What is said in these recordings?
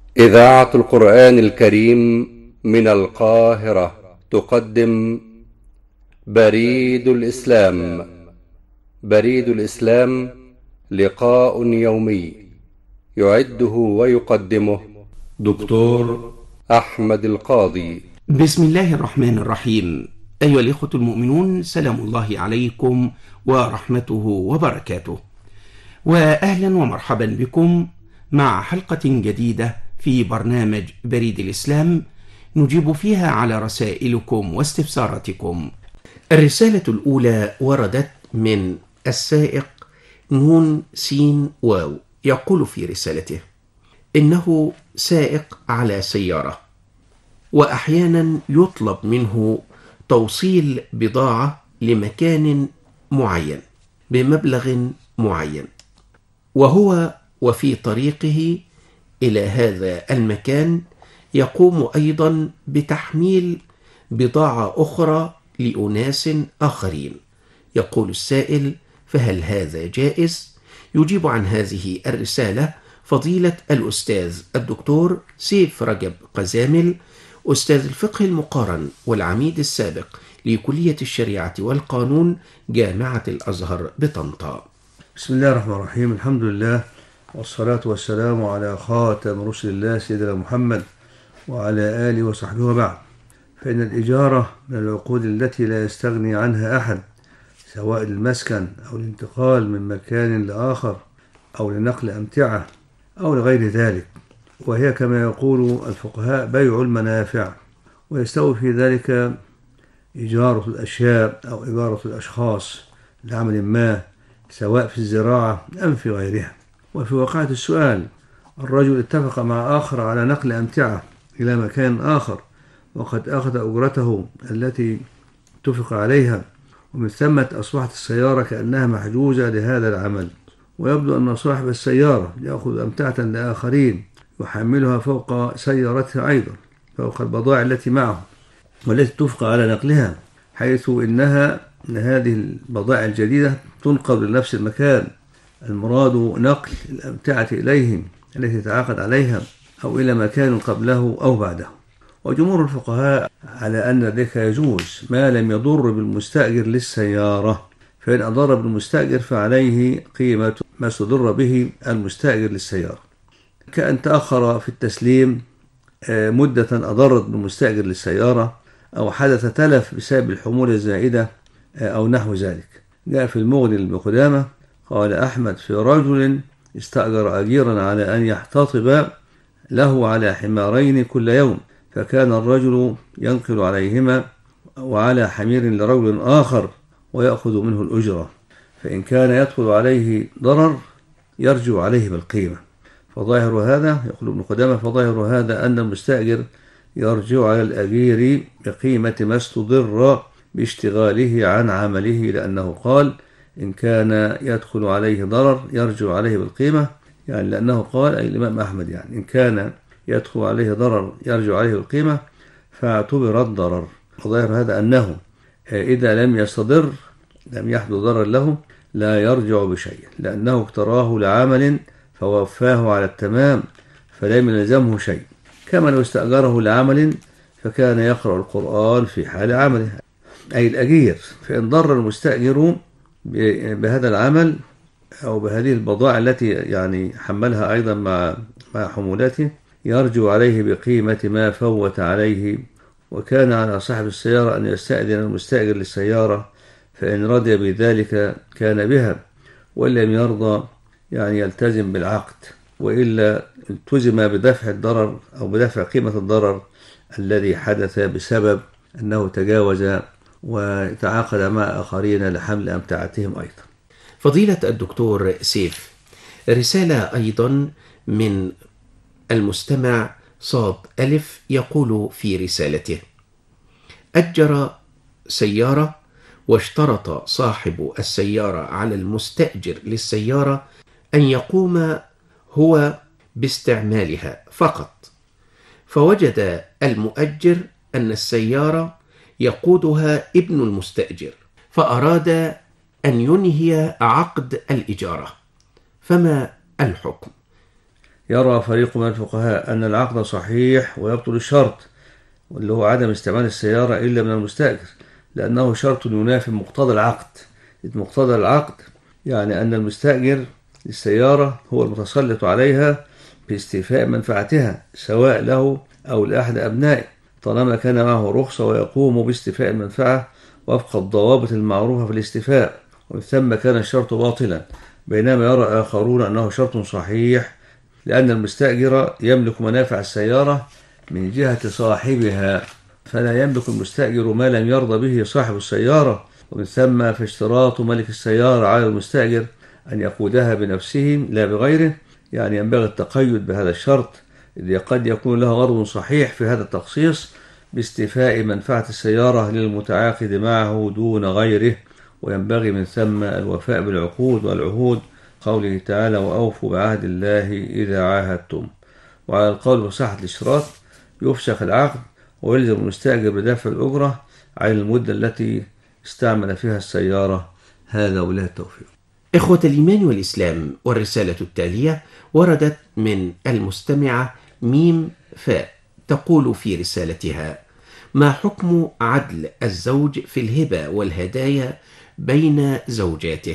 إذاعة القرآن الكريم من القاهرة تقدم بريد الإسلام. بريد الإسلام لقاء يومي يعده ويقدمه دكتور أحمد القاضي. بسم الله الرحمن الرحيم. أيها الإخوة المؤمنون، سلام الله عليكم ورحمته وبركاته، وأهلا ومرحبا بكم مع حلقة جديدة في برنامج بريد الإسلام نجيب فيها على رسائلكم واستفساراتكم. الرسالة الأولى وردت من السائق نون سين واو، يقول في رسالته: إنه سائق على سيارة، وأحيانا يطلب منه توصيل بضاعة لمكان معين بمبلغ معين، وهو وفي طريقه إلى هذا المكان يقوم أيضا بتحميل بضاعة أخرى لأناس آخرين. يقول السائل: فهل هذا جائز؟ يجيب عن هذه الرسالة فضيلة الأستاذ الدكتور سيف رجب قزامل، أستاذ الفقه المقارن والعميد السابق لكلية الشريعة والقانون جامعة الأزهر بطنطا. بسم الله الرحمن الرحيم. الحمد لله والصلاة والسلام على خاتم رسل الله سيدنا محمد وعلى آله وصحبه وبعد. فإن الإجارة من العقود التي لا يستغني عنها أحد، سواء للمسكن أو الانتقال من مكان لآخر أو لنقل أمتعة أو لغير ذلك، وهي كما يقول الفقهاء بيع المنافع، ويستوي في ذلك إجارة الأشياء أو إجارة الأشخاص لعمل ما، سواء في الزراعة أم في غيرها. وفي واقعة السؤال، الرجل اتفق مع آخر على نقل أمتعة إلى مكان آخر، وقد أخذ أجرته التي اتفق عليها، ومن ثم أصبحت السيارة كأنها محجوزة لهذا العمل، ويبدو أن صاحب السيارة يأخذ أمتعة لآخرين يحملها فوق سيارته أيضا، فوق البضائع التي معه والتي اتفق على نقلها، حيث إن هذه البضائع الجديدة تنقل لنفس المكان. المراد نقل الأمتعة إليهم التي تعاقد عليها أو إلى مكان قبله أو بعده. وجمهور الفقهاء على أن ذلك يجوز ما لم يضر بالمستأجر للسيارة، فإن أضر بالمستأجر فعليه قيمة ما استضر به المستأجر للسيارة، كأن تأخر في التسليم مدة أضرت بالمستأجر للسيارة، أو حدث تلف بسبب الحمولة الزائدة أو نحو ذلك. جاء في المغني للقدامى قال أحمد في رجل استأجر أجيرا على أن يحتطب له على حمارين كل يوم، فكان الرجل ينقل عليهما وعلى حمير لرجل آخر ويأخذ منه الأجرة، فإن كان يدخل عليه ضرر يرجع عليه بالقيمة. فظاهر هذا، يقول ابن قدامة، فظاهر هذا أن المستأجر يرجع على الأجير بقيمة ما استضر باشتغاله عن عمله، لأنه قال إن كان يدخل عليه ضرر يرجع عليه بالقيمة، يعني لأنه قال، أي الإمام أحمد، يعني إن كان يدخل عليه ضرر يرجع عليه بالقيمة، فاعتبر الضرر. وظاهر هذا أنه إذا لم يستضر، لم يحدث ضرر له، لا يرجع بشيء، لأنه اقتراه لعمل فوفاه على التمام فلم يلزمه شيء، كما لو استأجره لعمل فكان يقرأ القرآن في حال عمله، أي الأجير. فإن ضر المستأجر بهذا العمل أو بهذه البضائع التي يعني حملها أيضا مع حمولاته، يرجع عليه بقيمة ما فوت عليه. وكان على صاحب السيارة أن يستأذن المستأجر للسيارة، فإن رضي بذلك كان بها، وإن لم يرضى يعني يلتزم بالعقد، وإلا التزم بدفع الضرر أو بدفع قيمة الضرر الذي حدث بسبب أنه تجاوز وتعاقد مع آخرين لحمل أمتعتهم أيضا. فضيلة الدكتور سيف، رسالة أيضا من المستمع صاد ألف، يقول في رسالته: أجر سيارة، واشترط صاحب السيارة على المستأجر للسيارة أن يقوم هو باستعمالها فقط، فوجد المؤجر أن السيارة يقودها ابن المستأجر، فأراد أن ينهي عقد الإجارة، فما الحكم؟ يرى فريق من الفقهاء أن العقد صحيح ويبطل الشرط، واللي هو عدم استعمال السيارة إلا من المستأجر، لأنه شرط ينافي مقتضى العقد. مقتضى العقد يعني أن المستأجر للسيارة هو المتسلط عليها باستيفاء منفعتها سواء له أو لأحد أبنائه، طالما كان معه رخصة ويقوم باستيفاء المنفعة وفق الضوابط المعروفة في الاستيفاء، ومن ثم كان الشرط باطلا. بينما يرى آخرون أنه شرط صحيح، لأن المستأجر يملك منافع السيارة من جهة صاحبها، فلا يملك المستأجر ما لم يرضى به صاحب السيارة، ومن ثم فاشتراط ملك السيارة على المستأجر أن يقودها بنفسه لا بغيره. يعني ينبغي التقيد بهذا الشرط، إذ قد يكون له غرض صحيح في هذا التخصيص باستيفاء منفعة السيارة للمتعاقد معه دون غيره، وينبغي من ثم الوفاء بالعقود والعهود، قوله تعالى: وأوفوا بعهد الله إذا عاهدتم. وعلى القول بصحة الاشتراط يفسخ العقد ويلزم المستأجر بدفع الأجرة على المدة التي استعمل فيها السيارة. هذا وبالله التوفيق. إخوة الإيمان والإسلام، والرسالة التالية وردت من المستمعة ميم فاء، تقول في رسالتها: ما حكم عدل الزوج في الهبة والهدايا بين زوجاته؟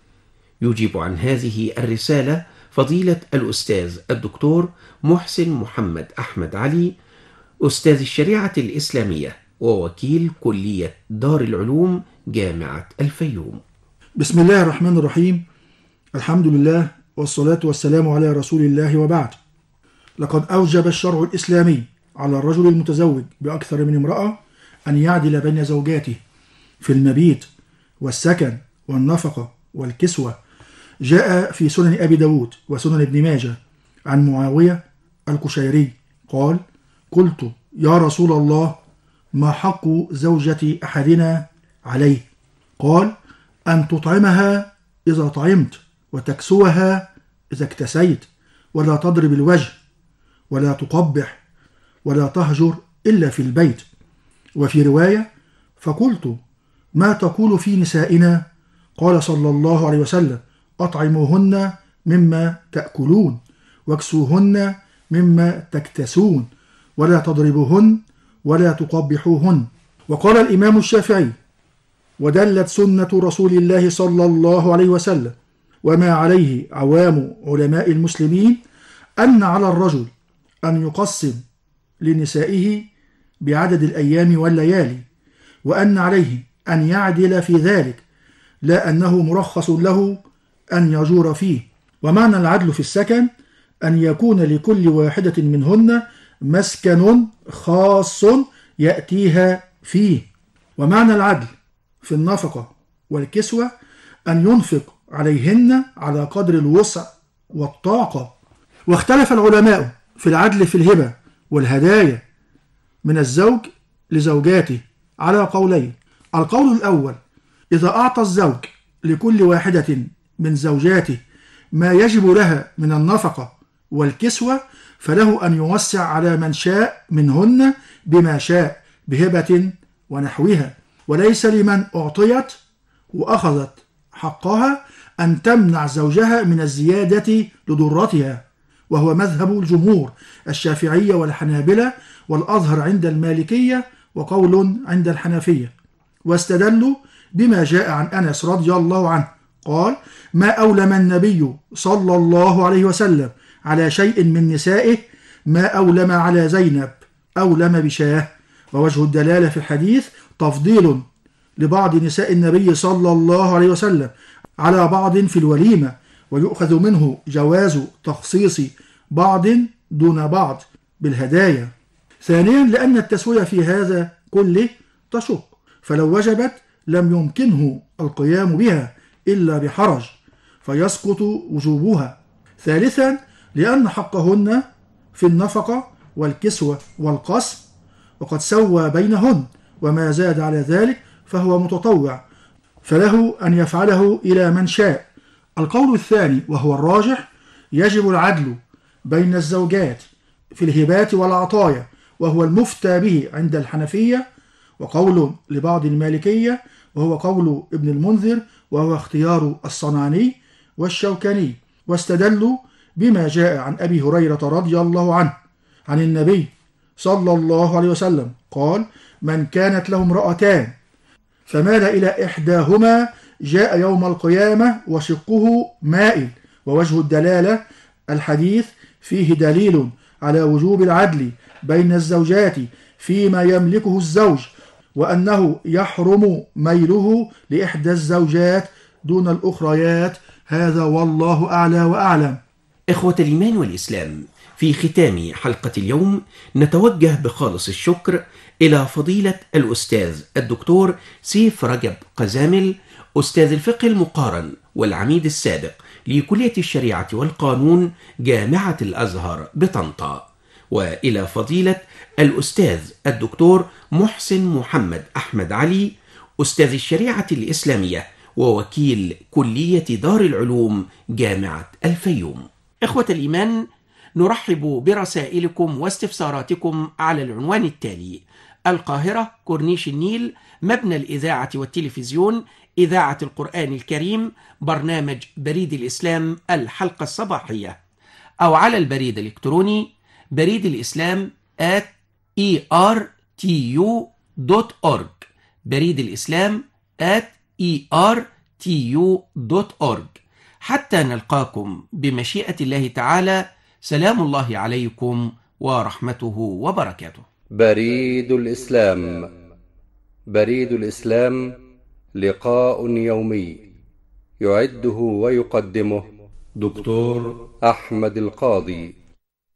يجيب عن هذه الرسالة فضيلة الأستاذ الدكتور محسن محمد أحمد علي، أستاذ الشريعة الإسلامية ووكيل كلية دار العلوم جامعة الفيوم. بسم الله الرحمن الرحيم. الحمد لله والصلاة والسلام على رسول الله، وبعد. لقد أوجب الشرع الإسلامي على الرجل المتزوج بأكثر من امرأة أن يعدل بين زوجاته في المبيت والسكن والنفقة والكسوة. جاء في سنن أبي داود وسنن ابن ماجه عن معاوية القشيري قال: قلت يا رسول الله، ما حق زوجة أحدنا عليه؟ قال: أن تطعمها إذا طعمت، وتكسوها إذا اكتسيت، ولا تضرب الوجه، ولا تقبح، ولا تهجر إلا في البيت. وفي رواية: فقلت ما تقول في نسائنا؟ قال صلى الله عليه وسلم: أطعموهن مما تأكلون، واكسوهن مما تكتسون، ولا تضربوهن ولا تقبحوهن. وقال الإمام الشافعي: ودلت سنة رسول الله صلى الله عليه وسلم وما عليه عوام علماء المسلمين أن على الرجل أن يقسم لنسائه بعدد الأيام والليالي، وأن عليه أن يعدل في ذلك، لا أنه مرخص له أن يجور فيه. ومعنى العدل في السكن أن يكون لكل واحدة منهن مسكن خاص يأتيها فيه. ومعنى العدل في النفقة والكسوة أن ينفق عليهن على قدر الوسع والطاقة. واختلف العلماء في العدل في الهبة والهدايا من الزوج لزوجاته على قولين. القول الأول: إذا أعطى الزوج لكل واحدة من زوجاته ما يجب لها من النفقة والكسوة، فله أن يوسع على من شاء منهن بما شاء بهبة ونحوها، وليس لمن أعطيت وأخذت حقها أن تمنع زوجها من الزيادة لضرتها، وهو مذهب الجمهور الشافعية والحنابلة، والأظهر عند المالكية، وقول عند الحنفية. واستدلوا بما جاء عن أنس رضي الله عنه قال: ما أولم النبي صلى الله عليه وسلم على شيء من نسائه ما أولم على زينب أولم بشاه. ووجه الدلالة في الحديث تفضيل لبعض نساء النبي صلى الله عليه وسلم على بعض في الوليمة، ويؤخذ منه جواز تخصيص بعض دون بعض بالهدايا. ثانيا، لأن التسوية في هذا كله تشق، فلو وجبت لم يمكنه القيام بها إلا بحرج فيسقط وجوبها. ثالثا، لأن حقهن في النفقة والكسوة والقسم، وقد سوى بينهن، وما زاد على ذلك فهو متطوع، فله أن يفعله إلى من شاء. القول الثاني وهو الراجح: يجب العدل بين الزوجات في الهبات والعطايا، وهو المفتى به عند الحنفية، وقول لبعض المالكية، وهو قول ابن المنذر، وهو اختيار الصنعاني والشوكاني. واستدلوا بما جاء عن أبي هريرة رضي الله عنه عن النبي صلى الله عليه وسلم قال: من كانت له امرأتان فمال إلى إحداهما جاء يوم القيامة وشقه مائل. ووجه الدلالة: الحديث فيه دليل على وجوب العدل بين الزوجات فيما يملكه الزوج، وأنه يحرم ميله لإحدى الزوجات دون الأخريات. هذا والله أعلى وأعلم. إخوة الإيمان والإسلام، في ختام حلقة اليوم نتوجه بخالص الشكر إلى فضيلة الأستاذ الدكتور سيف رجب قزامل، أستاذ الفقه المقارن والعميد السابق لكلية الشريعة والقانون جامعة الأزهر بطنطا، وإلى فضيلة الأستاذ الدكتور محسن محمد أحمد علي، أستاذ الشريعة الإسلامية ووكيل كلية دار العلوم جامعة الفيوم. إخوة الإيمان، نرحب برسائلكم واستفساراتكم على العنوان التالي: القاهرة، كورنيش النيل، مبنى الإذاعة والتلفزيون، إذاعة القرآن الكريم، برنامج بريد الإسلام الحلقة الصباحية، أو على البريد الإلكتروني بريد الإسلام @ertu.org، بريد الإسلام @ertu.org. حتى نلقاكم بمشيئة الله تعالى، سلام الله عليكم ورحمته وبركاته. بريد الإسلام. بريد الإسلام لقاء يومي يعده ويقدمه دكتور أحمد القاضي.